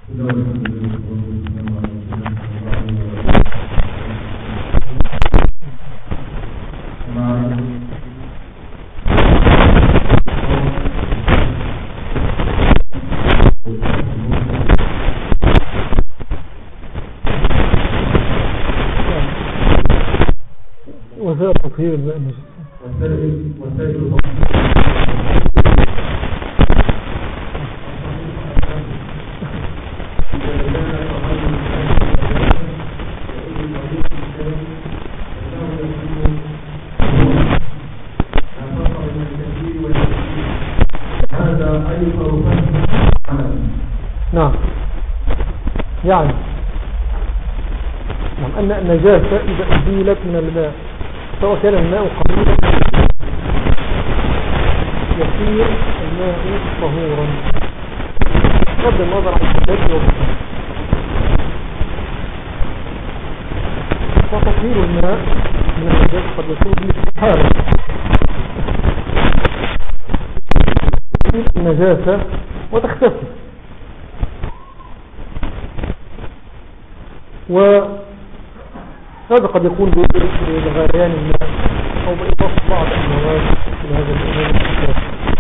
وسائل تطهير الماء النجس نعم يعني أن النجاسة إذا أزيلت من الماء سواء كان الماء قليلا يصير الماء طهورا بغض النظر عن الشدة والبطن. وتطهير الماء من النجاسة قد يكون بالاستحالة النجاسة وتختفي، وهذا قد يكون بغليان الماء أو بإضافة بعض المواد إلى هذا الإمام الأساسي.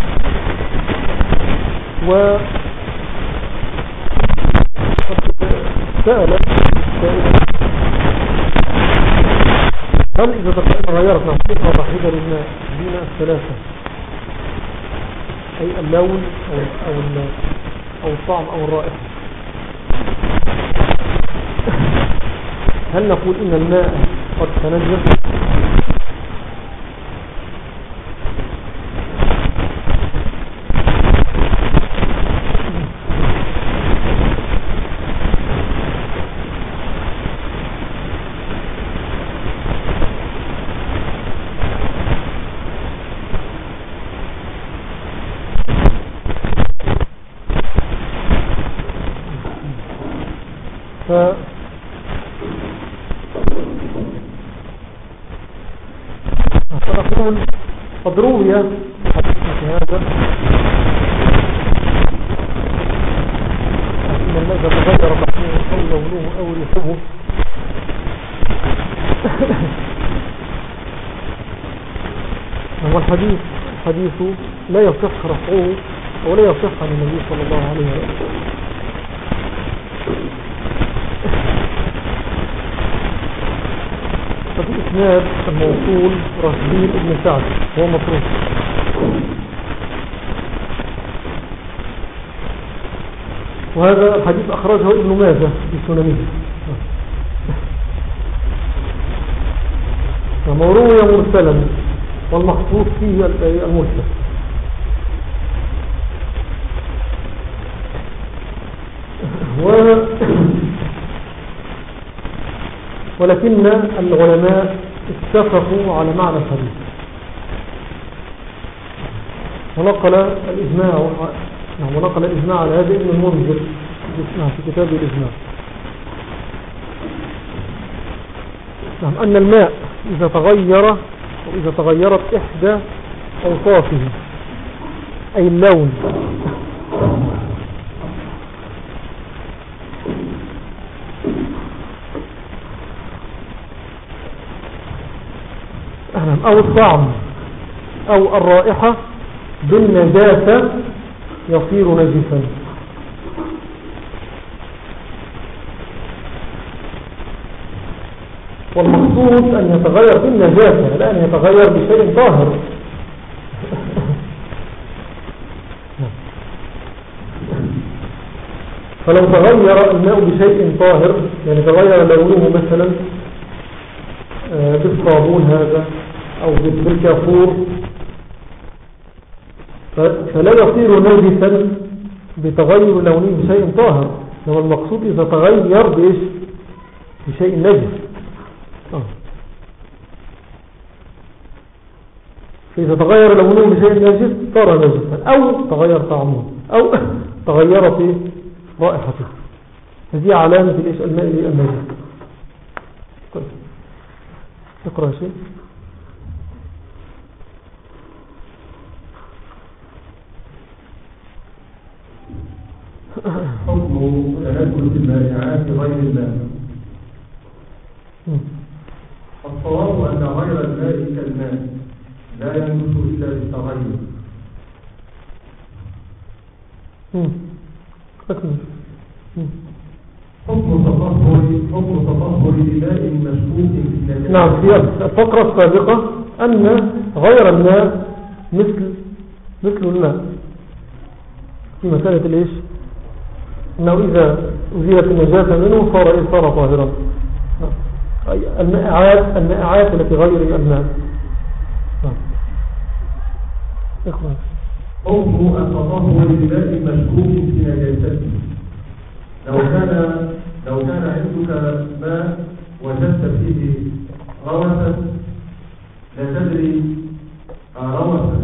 سأل هل إذا تغيرت نوعية واحدة للماء بين الثلاثة أي اللون أو الطعم أو الرائحة، هل نقول إن الماء قد تنجس؟ فأقول قد روي في هذا أن الناس تغير بحثه أو لونه أو ريحه هو الحديث لا يصح رفعه ولا يصح عن النبي صلى الله عليه وسلم. ففي إسناد الموصول رشدين بن سعد هو مطروح، وهذا الحديث أخرجه ابن ماجه في سننه، ومروي مرسلا والمخصوص فيه المرسل. ولكن العلماء اتفقوا على معنى الحديث ونقل الإجماع على هذا ابن المنذر في كتاب الإجماع. أن الماء إذا تغير أو إذا تغيرت إحدى أوصافه أي اللون أو الطعم أو الرائحة بالنجاسة يصير نجسا. والمقصود أن يتغير بالنجاسة لا أن يتغير بشيء طاهر. فلو تغير الماء بشيء طاهر يعني تغير لونه مثلا بالصابون هذا أو بالكافور فلا يصير نجسا بتغير لونه بشيء طاهر، لما المقصود إذا تغير بإيش بشيء نجس. فإذا تغير لونه بشيء نجس صار نجسا أو تغير طعمه أو تغيرت رائحته، هذه علامة الماء النجس. اقرأ شيء. حكم تنزل المائعات غير الماء. الصواب أن غير الماء كالماء لا ينجس إلا بالتغير. حكم تطهر بماء مشكوك في نجاسته. نعم، في الفقرة السابقة أن غير الماء مثل الماء في مسألة الإيش؟ أنه إذا أزيلت النجاسة منه صار طاهرا. المائعات التي غير الماء. حكم التطهر بماء مشكوك في نجاسته. لو كان عندك ماء وجدت فيه روثا لا تدري روثا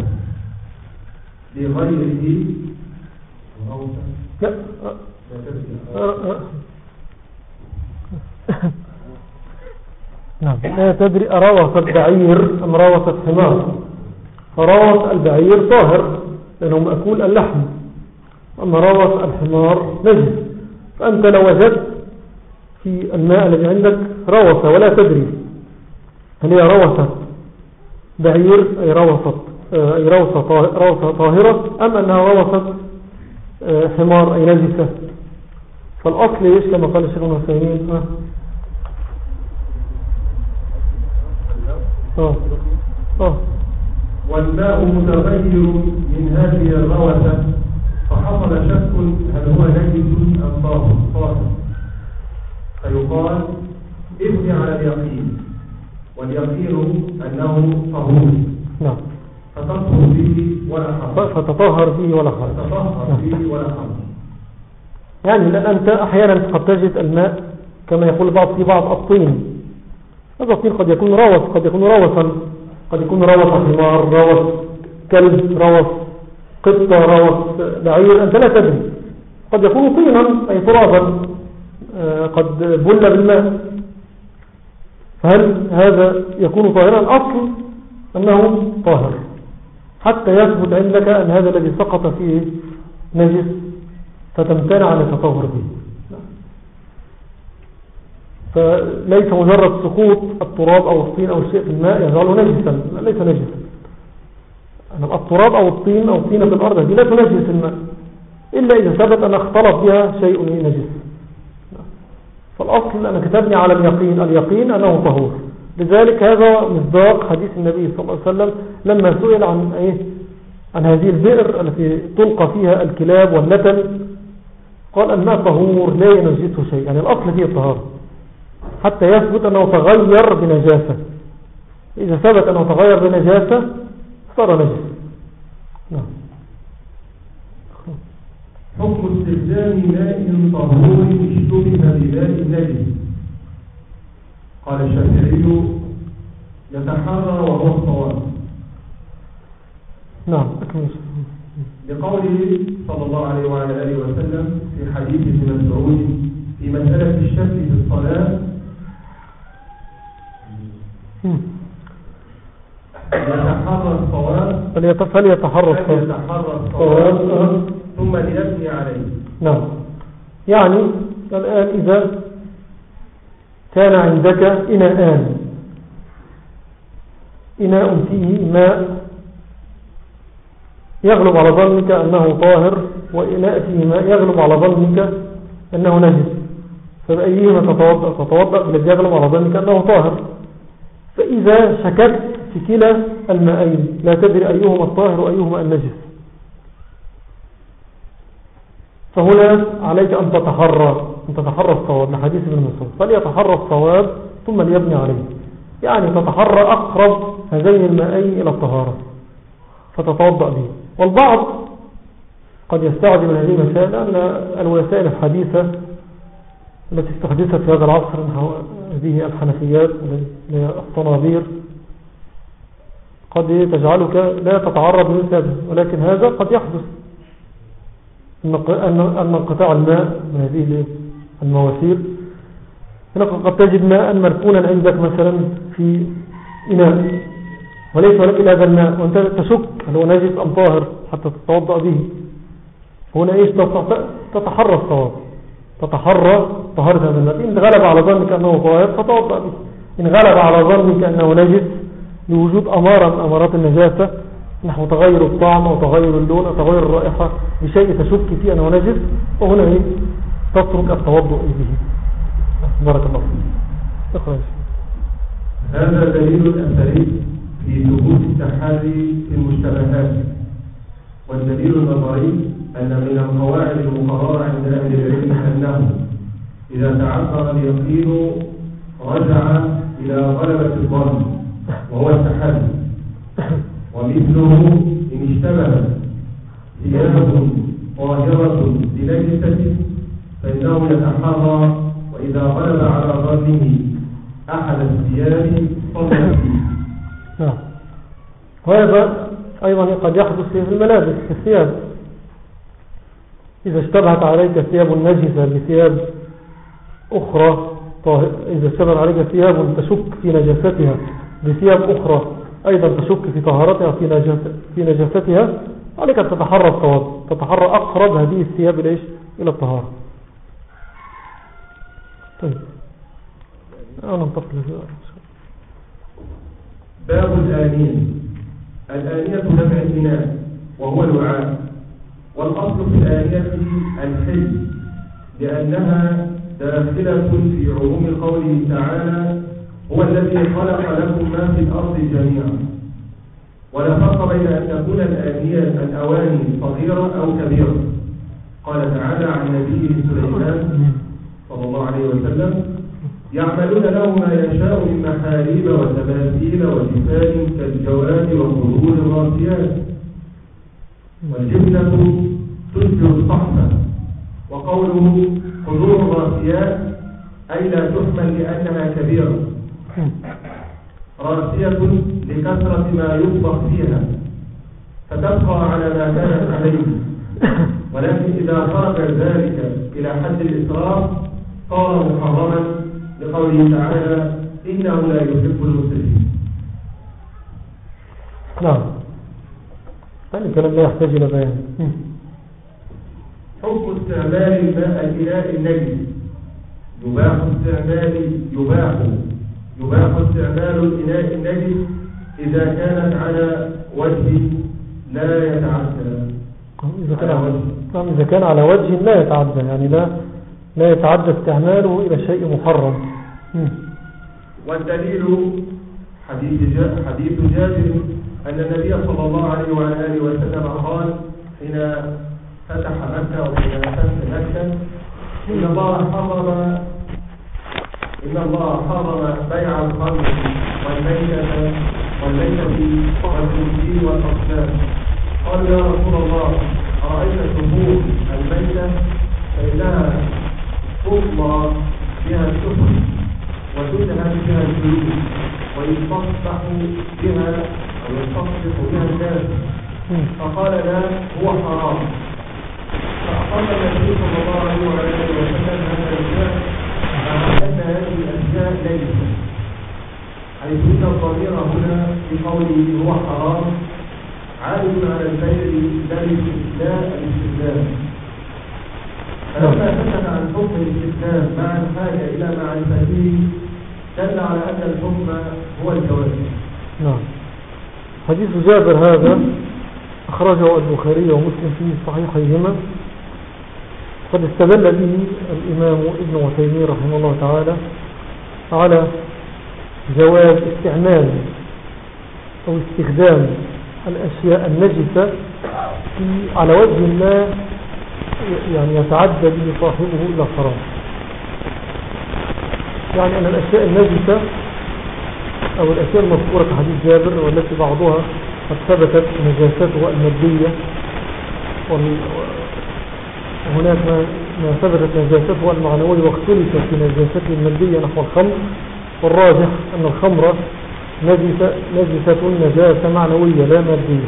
لغيره روثا لا نعم لا تدري أروث البعير أم روث الحمار. فروث البعير طاهر لأنه مأكول اللحم، أما روث الحمار نجس. فأنت لو وجدت في الماء الذي عندك روثة ولا تدري هل هي روثة بعير أي روثة طاهرة أم أنها روثة حمار أي نجسة، فالأصل إيش كما قال الشيخ ابن عثيمين والماء متغير من هذه الروثة فحصل شك هل هو نجس أم طاهر، فيقال ابني على اليقين، واليقين أنه طهور. نعم. فتطهر به ولا حرج. فتطهر به ولا حرج. يعني لأن أنت أحيانا قد تجد الماء كما يقول في بعض الطين. هذا الطين قد يكون روث، قد يكون روثا، قد يكون روث حمار، روث كلب، روث قطة، روث بعير، أنت لا تدري. قد يكون طينا أي ترابا قد بل بالماء. فهل هذا يكون طاهرا؟ الأصل أنه طاهر حتى يثبت عندك أن هذا الذي سقط فيه نجس فتمتنع عن التطهر به. فليس مجرد سقوط التراب أو الطين أو الشيء في الماء يجعله نجسا، ليس نجسا. التراب أو الطين أو الطينة في الأرض دي لا تنجس الماء إلا إذا ثبت أن اختلط بها شيء نجس. فالأصل أنك تبني على اليقين أنه طهور. لذلك هذا مصداق حديث النبي صلى الله عليه وسلم لما سئل عن هذه البئر التي تلقى فيها الكلاب والنتن، قال الماء طهور لا ينجسه شيء. يعني الأصل فيه الطهارة حتى يثبت أنه تغير بنجاسة. إذا ثبت أنه تغير بنجاسة صار نجس. نعم. حكم استخدام ماء طهور اشتبه بماء نجس. قال الشافعي يتحرى وهو الصواب. نعم أكمل. لقوله صلى الله عليه وعلى آله وسلم في حديث ابن مسعود في مسألة الشك في الصلاة يتحرى الصواب فليتحرى الصواب ثم ليبني عليه. نعم. يعني الآن إذا كان عندك إناء فيه ماء يغلب على ظنك أنه طاهر، وإناء فيه ماء يغلب على ظنك أنه نجس، فبأيهما تتوضأ الذي يغلب على ظنك أنه طاهر. فإذا شككت في كلا الماءين لا تدري أيهما الطاهر وأيهما النجس، فهنا عليك أن تتحرى الصواب لحديث ابن مسعود فليتحرى الصواب ثم ليبني عليه. يعني تتحرى أقرب هذين الماءين إلى الطهارة فتتوضأ به. والبعض قد يستعجب من هذه المسائل أن الوسائل الحديثة التي استحدثت في هذا العصر هذه الحنفيات الصنابير قد تجعلك لا تتعرض لمثل هذا، ولكن هذا قد يحدث أن انقطاع الماء من هذه المواسير. هنا قد تجد ماء مركونا عندك مثلا في إناء وليس لك إلا هذا الماء وأنت تشك هل هو نجس أم طاهر حتى تتوضأ به. هنا إيش تتحرى الصواب، تتحرى طهارة هذا الماء. إن غلب على ظنك أنه طاهر فتوضأ به، إن غلب على ظنك أنه نجس لوجود أمارة من أمارات النجاسة نحو تغير الطعم أو تغير اللون أو تغير الرائحة بشيء تشك فيه أنه نجس، وهنا تترك التوضؤ به. بارك الله فيك. اخرج. هذا دليل أثري في ثبوت التحري في المشتبهات. والدليل النظري أن من القواعد المقررة عند أهل العلم أنه إذا تعذر اليقين رجع إلى غلبة الظن وهو التحري. ومثله إن اشتبه ثياب طاهرة بنجسة فإنه يتحرى، وإذا غلب على ظنه أحد الثياب صلى فيه. وهذا أيضا قد يحدث في الملابس، في الثياب. إذا اشتبهت عليك ثياب نجسة بثياب أخرى، إذا اشتبهت عليك ثياب تشك في نجاستها بثياب أخرى أيضا تشك في طهارتها في نجاستها، عليك أن تتحرى الصواب، تتحرى أقرب هذه الثياب إلى الطهارة. طيب أنا ننتقل باب الآنية. الآنية جمع الإناء وهو الوعاء، والأصل في الآنية الحل لأنها داخلة في عموم قوله تعالى هو الذي خلق لكم ما في الأرض جميعا. ولا فرق بين أن تكون الآنية الأواني صغيرة أو كبيرة. قال تعالى عن نبيه سليمان صلى الله عليه وسلم يعملون له ما يشاء من محاريب وتماثيل وجفان كالجواد وقدور الراسيات والجبنة تشبه الصحفة. وقوله قدور الراسيات أي لا تحمل لأنها كبيرة، راسية لكثرة ما يطبخ فيها فتبقى على ما كانت عليه، ولكن إذا خرج ذلك إلى حد الإسراف صار محرما لقوله تعالى إنه لا يحب المسرفين. نعم، هذا الكلام لا يحتاج إلى بيان. حكم استعمال الماء الإناء النجس. يباح استعمال الإناء النجس إذا كانت على وجه لا يتعدى. إذا كان على وجه لا يتعدى، يعني لا يتعدى استعماله إلى شيء محرم. والدليل حديث جابر أن النبي صلى الله عليه وعلى آله وسلم قال حين فتح مكة وحين فتح مكة إن الله حرم بيع الخمر والميتة والخنزير والأصنام. قالوا يا رسول الله أرأيت شهور الميتة فإنها تطلع بها السفن وتدهن بها الجلود ويستصبح بها الناس، فقال لا هو حرام. فأقام النبي صلى الله عليه وسلم هذا الأشياء مع أن هذه الأشياء ليست، حيث إن الضمير هنا في قوله هو حرام عائد على البيع لا الاستخدام. فلما سكت عن حكم الاستخدام مع الحاجة إلى معرفته دل على أن الحكم هو الجواز. نعم. حديث جابر هذا أخرجه البخاري ومسلم في صحيحيهما. قد استدل به الإمام ابن تيمية رحمه الله تعالى على جواز استعمال أو استخدام الأشياء النجسة على وجه لا يعني يتعدى به صاحبه إلى الحرام. يعني أن الأشياء النجسة أو الأشياء المذكورة في حديث جابر والتي بعضها قد ثبتت نجاستها المادية وهناك ما ثبتت نجاسته المعنوية واختلف في نجاسته المادية نحو الخمر، والراجح أن الخمر نجاسة معنوية لا مادية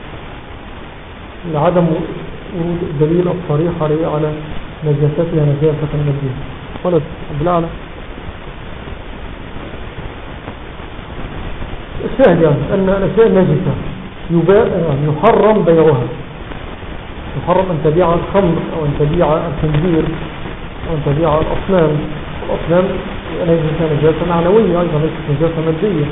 لعدم ورود الدليل الصريح على نجاستها نجاسة مادية. قالت بالأعلى الشاهد يعني أن الأشياء النجسة يحرم بيعها يحرم أن تبيع الخمر أو أن تبيع الخنزير أو أن تبيع الأصنام. الأصنام ليست نجاسة معنوية أيضا، ليست نجاسة مادية.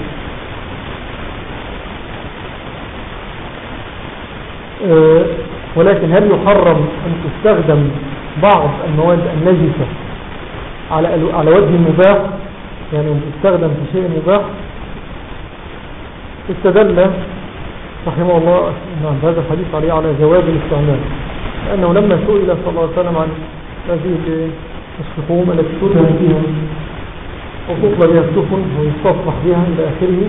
ولكن هل يحرم أن تستخدم بعض المواد النجسة على وجه المباح، يعني أن تستخدم في شيء مباح؟ استدل رحمه الله هذا الحديث عليه على جواز الاستعمال، لأنه لما سئل صلى الله عليه وسلم عن هذه الشحوم التي تدهن فيها وتطلى بها السفن ويستصلح بها إلى آخره،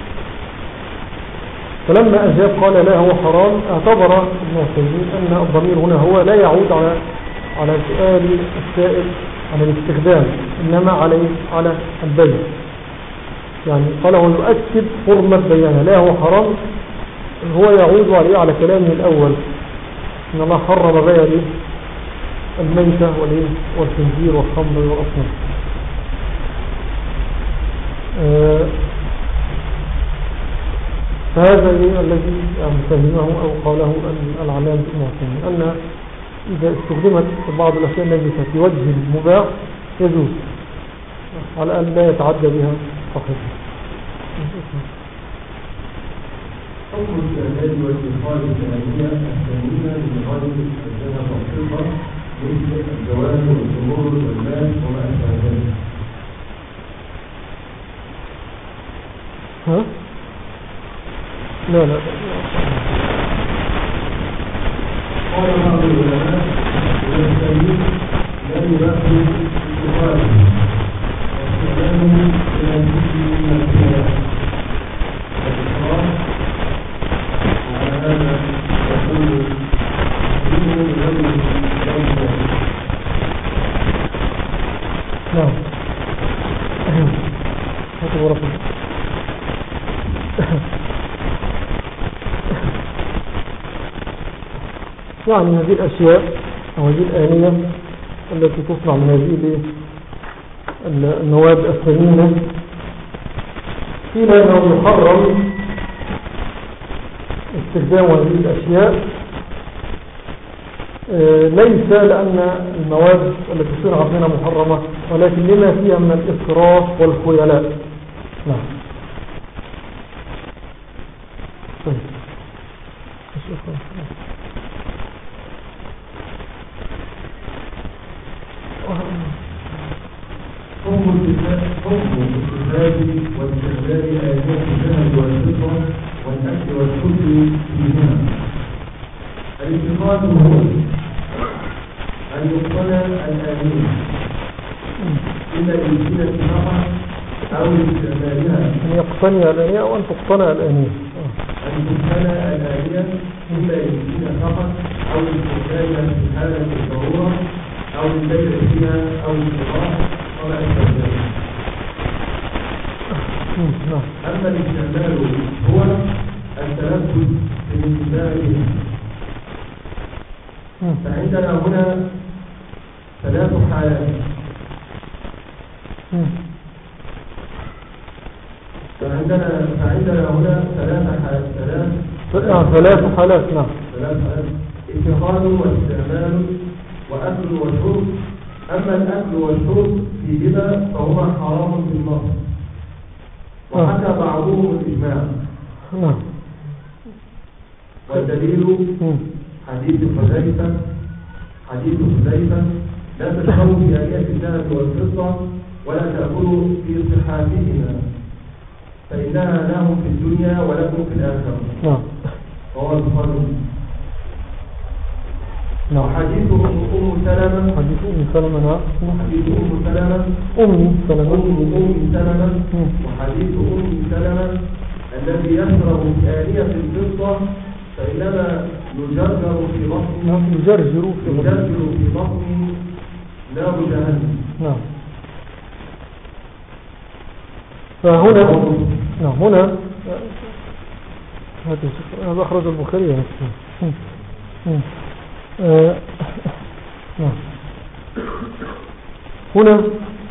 فلما أجاب قال لا هو حرام، اعتبر ابن عثيمين أن الضمير هنا هو لا يعود على سؤال السائل عن الاستخدام، إنما على البيع. يعني قال هو يؤكد حرمة بيانه، لا هو حرام، هو يعود على كلامه الأول إن الله حرم بيع الميتة والخنزير والخمر والأصنام. فهذا الذي فهمه أو قاله العلامة ابن عثيمين، أن إذا استخدمت بعض الأشياء النجسة في وجه المباح يجوز على أن لا يتعدى بها صاحبها. حكم الاستعمال والإدخال الثانية من غير الذهب والفضة مثل الجواز والزهور والمال وما أشبه ذلك. ها؟ لا قال بعض العلماء والمسلمين لا يباح استخراجه واستخدامه إلى الجزء من الخيار والإخراج. وعلى هذا يقول دينه غير نعم. هذا هو رفض. يعني هذه الأشياء أو هذه الآنية التي تصنع من هذه المواد الثمينة قيل أنه يحرم استخدام هذه الأشياء ليس لأن المواد التي تصنع منها محرمة، ولكن لما فيها من الإسراف والخيلاء. نعم. طيب. حكم الاستخراج واستخدام آلات الذهب والفضة والأكل والشرب فيهما. الاستخراج هو أن يقتنى الآلية إما للزينة فقط أو لاستعمالها. أن يقتني الآلية أو أن تقتنى الآلية. أن تقتنى الآلية إما للزينة فقط أو لاستعمالها في حالة الضرورة أو للبيع فيها أو للشراء وما أشبه ذلك. أما الاستعمال هو التلبس بالانتفاع به. فعندنا هنا ثلاث حالات. فعندنا هنا ثلاث حالات. نعم. اتخاذ واستعمال وأكل وشرب. أما الأكل والشرب في ربا فهما حرام بالنص، وحكى بعضهم الإجماع. والدليل حديث حذيفة لا تشربوا في آليات الذهب والفضة ولا تأكلوا في صحافهما فإنها لهم في الدنيا ولكم في الآخرة. رواه البخاري. حديث أم سلمة وحديث أم سلمة الذي يشرب في آلية الفضة فإنما يجرجر في بطنه نار جهنم. نعم. فهنا هذا أخرج البخاري. هنا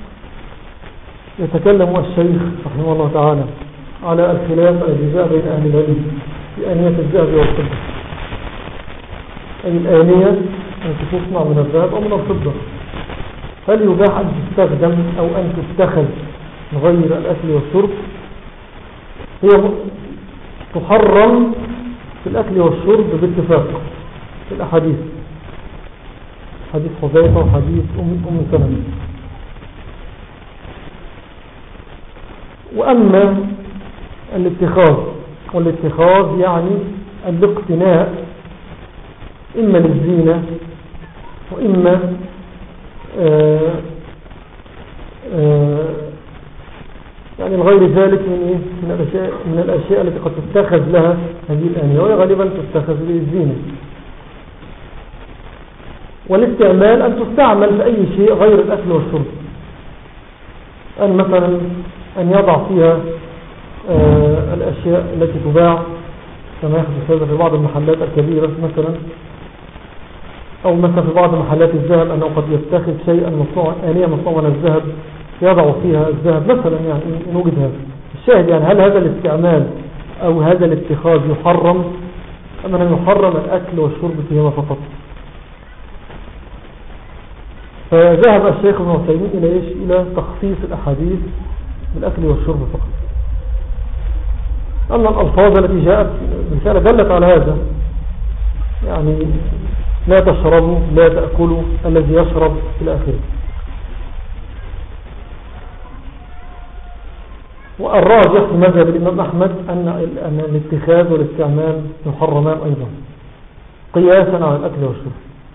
يتكلم الشيخ رحمه الله تعالى على الخلاف الجزاء بين أهل العلم في آنية الذهب والفضة. أي الآنية التي تصنع من الذهب أو من الفضة، هل يباح أن تستخدم أو أن تتخذ غير الأكل والشرب؟ هي تحرم في الأكل والشرب باتفاق في الأحاديث، حديث حذيفة وحديث أم سلمة. وأما والاتخاذ يعني الاقتناء إما للزينة وإما يعني الغير ذلك من الأشياء التي قد تتخذ لها هذه الآنية، وهي غالبا تتخذ للزينة. والاستعمال أن تستعمل في أي شيء غير الأكل والشرب، أن مثلا أن يضع فيها الأشياء التي تباع كما يحدث هذا في بعض المحلات الكبيرة مثلا، أو مثلا في بعض محلات الذهب أنه قد يتخذ شيئا آنية مصنوعة من الذهب يضع فيها الذهب مثلا، يعني نوجد هذا. الشاهد يعني هل هذا الاستعمال أو هذا الاتخاذ يحرم أم أنه يحرم الأكل والشرب فيهما فقط؟ فذهب الشيخ ابن عثيمين إلى تخصيص الأحاديث بالأكل والشرب فقط، أن الألفاظ التي جاءت بالفعل دلت على هذا، يعني لا تشربوا لا تأكلوا الذي يشرب إلى آخره. والراجح في مذهب الإمام أحمد أن الاتخاذ والاستعمال محرمان أيضا قياسا على الأكل والشرب.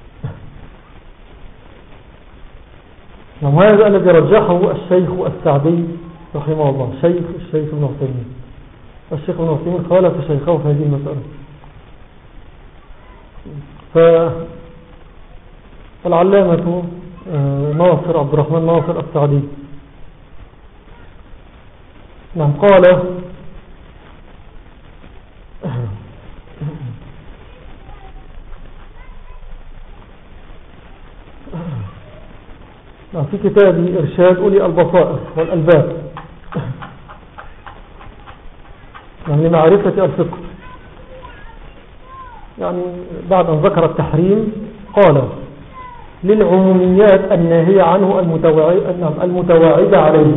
وهذا الذي رجحه الشيخ السعدي رحمه الله، الشيخ ابن عثيمين. الشيخ ابن عثيمين خالف شيخه في هذه المسألة. فالعلامة ناصر عبد الرحمن ناصر السعدي نعم قال في كتابه إرشاد أولي البصائر والألباب يعني لمعرفة الفقه، يعني بعد أن ذكر التحريم قال للعموميات الناهية عنه المتواعدة عليه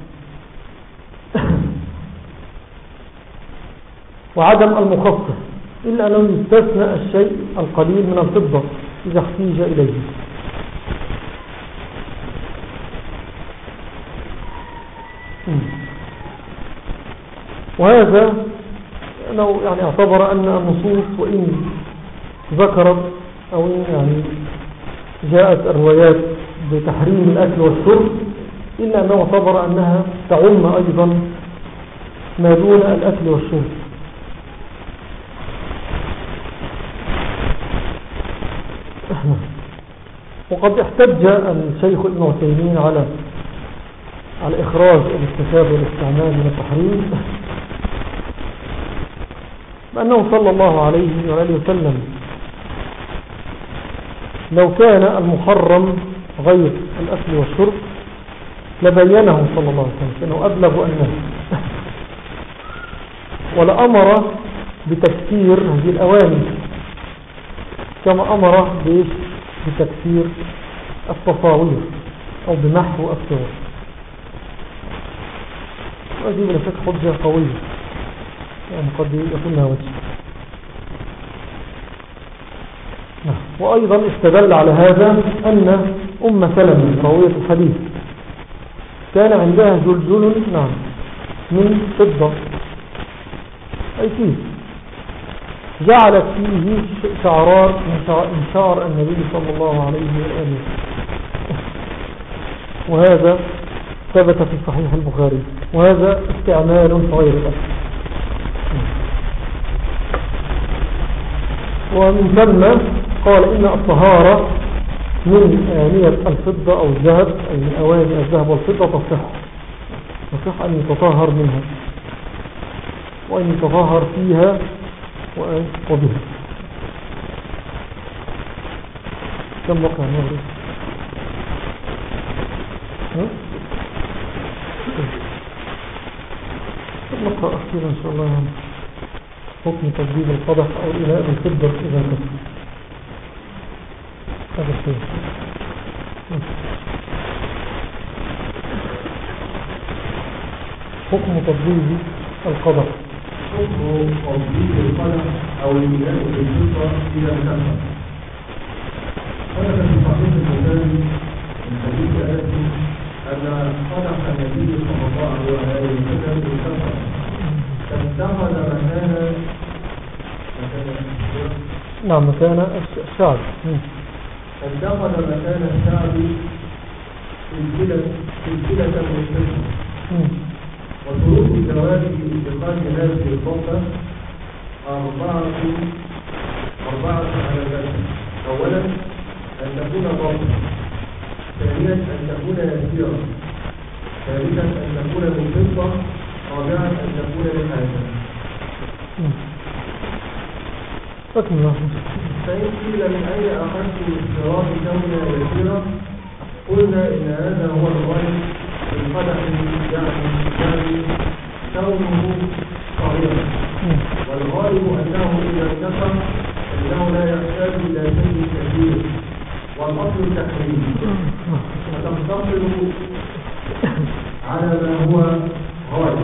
وعدم المخصص، إلا أنه يستثنى الشيء القليل من الفضة إذا احتيج إليه. وهذا أنه يعني اعتبر أن النصوص وإن ذكرت أو إن يعني جاءت الروايات بتحريم الأكل والشرب، إلا أنه اعتبر أنها تعم أيضا ما دون الأكل والشرب. وقد احتج الشيخ ابن عثيمين على إخراج الاستخدام والاستعمال من التحريم بأنه صلى الله عليه وآله وسلم لو كان المحرم غير الأكل والشرب لبينه صلى الله عليه وسلم أنه أبلغ الناس، ولأمر بتكسير هذه الأوامر كما أمر بتكسير التصاوير أو بمحو الصور. وهذه بلا شك حجة قوية، يعني قد يكون لها وجه. وأيضا استدل على هذا أن أم سلمة راوية الحديث كان عندها جلجل من فضة أي كيس جعلت فيه شعرات من شعر النبي صلى الله عليه وآله، وهذا ثبت في صحيح البخاري، وهذا استعمال غير الأكل. ومن ثم قال إن الطهارة من آنية الفضة أو الذهب أي من أواني الذهب والفضة تصح أن يتطهر منها وأن يتطهر فيها وبها. كم وقع نغرب نقرأ أخيرا إن شاء الله حكم تجديد القدح أو الإناء بالفضة إذا كفر. هذا الشيء. حكم تطبيق القدر. حكم تطبيق القدر أو الإيمان بالفطرة إلى الكفر. ثبت في صحيح البخاري من حديث أنس أن قدح النبي صلى الله عليه وسلم بالكفر فاتخذ مكان نعم مكان الشعب. فاتخذ مكان الشعب سلسلة من الفطرة. وشروط الجواز باتخاذ هذه الخطة أربعة على ذلك. أولا أن تكون ضابطة، ثانيا أن تكون يسيرة، ثالثا أن تكون من فضة، رابعا أن تكون لحاجة. فإن قيل من أين أخذت اشتراط كونها يسيرة قلنا إن هذا هو الغالب في القدح، يعني كونه صغيرا، والغالب أنه إذا انكسر فإنه لا يحتاج إلى شيء كثير، والأصل التحريم، فتقتصر على ما هو غالب.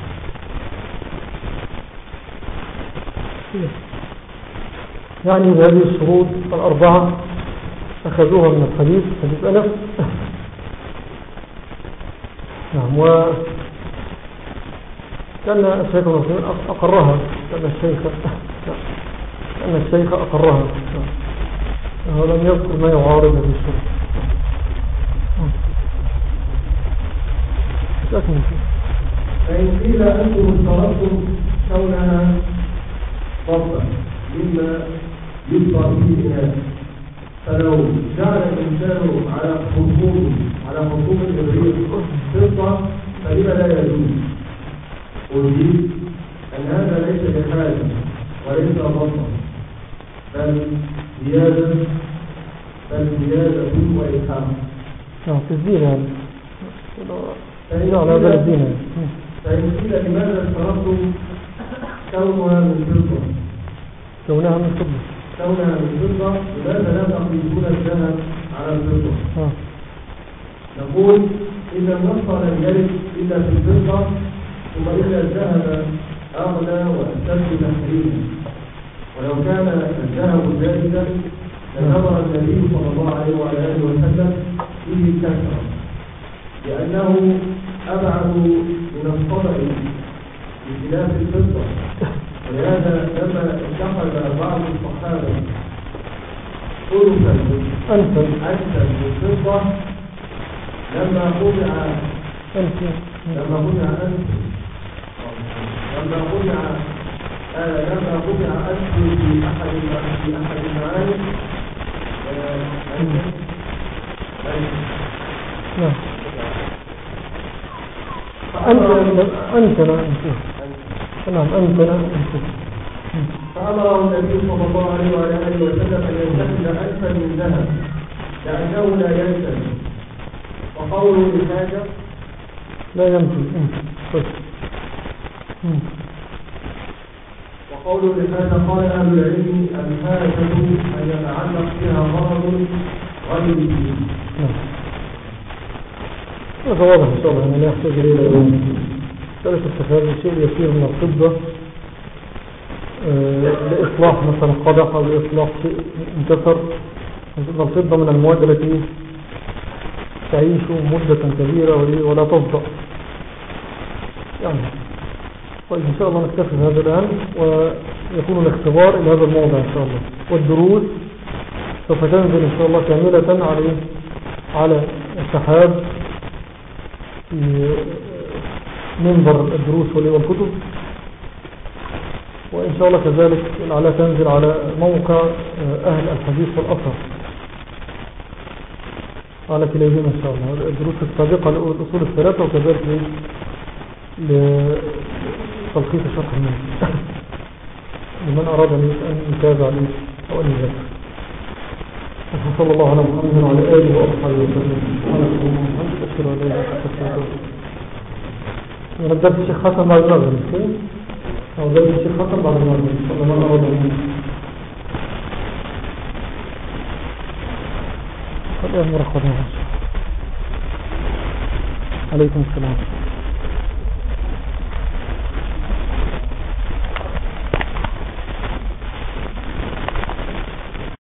يعني هذه الشروط الأربعة أخذوها من الحديث أنس. نعم. وكان الشيخ المسلمين أقرها، كان الشيخ أقرها، ولم يذكر ما يعارض هذه الشروط. فإن قيل أنتم اشترطتم كونها ضبطا مما يبقى فيه الناس، فلو جعل الإنسان على خصوم الإبريق فضة فلما لا يجوز؟ أجيب أن هذا ليس بحاجة وليس ضبطا، بل زيادة وإلحام. تسجيل هذا. فإن قيل لماذا اشترطتم كونها من فضة؟ كونها من فضة، لماذا لا تقيسون الذهب على الفضة؟ نقول إن النص لم يرد إلا في الفضة، ثم إن الذهب أغلى وأشد تحريما، ولو كان الذهب جائزا لنظر النبي صلى الله عليه وعلى آله وسلم فيه الكثرة، لأنه أبعد من الصدع بخلاف الفضة. ولهذا لما اتخذ بعض الصحابة أنفا بالفضة لما خدع أنف في أحد المعاني فأمره النبي صلى الله عليه وعلى آله وسلم أن يتخذ ألفا من ذهب لأنه لا ينتهي، وقوله لحاجة لا ينتهي، وقوله لحاجة قال أهل العلم الحاجة أن يتعلق فيها غرض غير الدين. هذا واضح إن شاء الله، أنه لا يحتاج إلى ثالث التفاعل شيء يسير من الفضة لإصلاح مثلا قدح أو لإصلاح شيء انكسر. الفضة من المواد التي تعيش مدة كبيرة ولا تفضى يعني. طيب إن شاء الله نكتفي هذا الآن، ويكون الاختبار إلى هذا الموضع إن شاء الله، والدروس سوف تنزل إن شاء الله كاملة على السحاب في منبر الدروس والكتب، وإن شاء الله كذلك الأعلى تنزل على موقع أهل الحديث والأثر على كليهما إن شاء الله، الدروس السابقة للأصول الثلاثة، وكذلك لتلخيص شرح المنهج لمن أراد أن يتابع لي أو أن يذكر. وصلى الله على محمد وعلى آله وأصحابه وسلم. سبحانك اللهم وبحمدك أشهد أن لا إله إلا أنت أستغفرك. ونبدأ الشيخ حسن بعد المغرب، أو بدأ الشيخ حسن بعد المغرب إن شاء الله من أراد أن الأمر قدام. عليكم السلام.